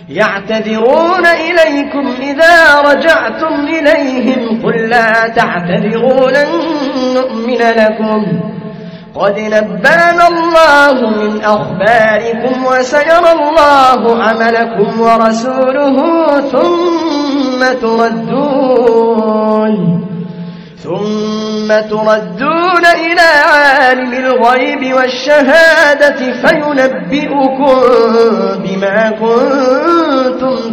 يعتذرون إليكم إذا رجعتم إليهم قل لا تعتذروا لن نؤمن لكم قد نبأنا الله من أخباركم وسيرى الله عملكم ورسوله ثم تردون إلى عالم الغيب والشهادة فينبئكم بما كنتم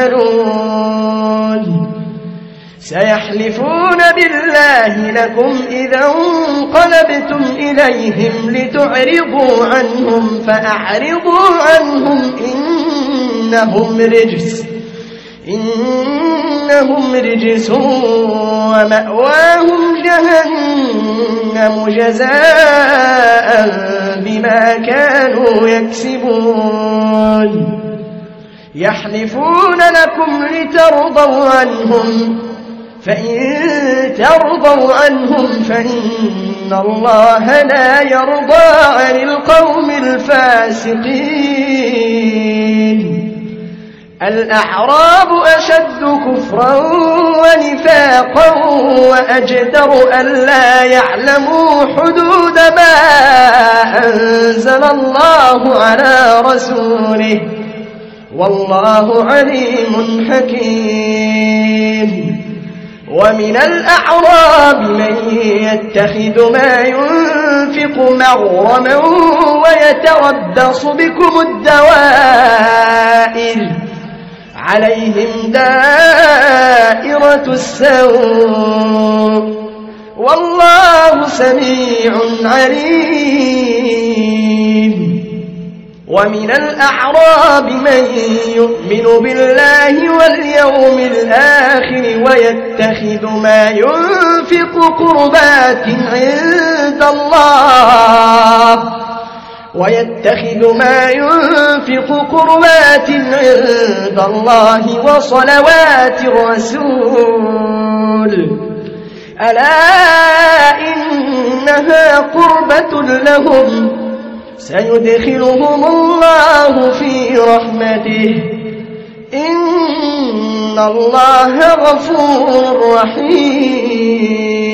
تعملون سيحلفون بالله لكم إذا انقلبتم إليهم لتعرضوا عنهم فأعرضوا عنهم إنهم رجس ومأواهم جهنم جزاء بما كانوا يكسبون يحلفون لكم لترضوا عنهم فإن ترضوا عنهم فإن الله لا يرضى عن القوم الفاسقين الأعراب أشد كفرا ونفاقا وأجدر ألا يعلموا حدود ما أنزل الله على رسوله والله عليم حكيم ومن الأعراب من يتخذ ما ينفق مغرما ويتربص بكم الدوائر عليهم دائرة السوء والله سميع عليم ومن الأعراب من يؤمن بالله واليوم الآخر ويتخذ ما ينفق قربات عند الله وصلوات الرسول ألا إنها قربة لهم سيدخلهم الله في رحمته إن الله غفور رحيم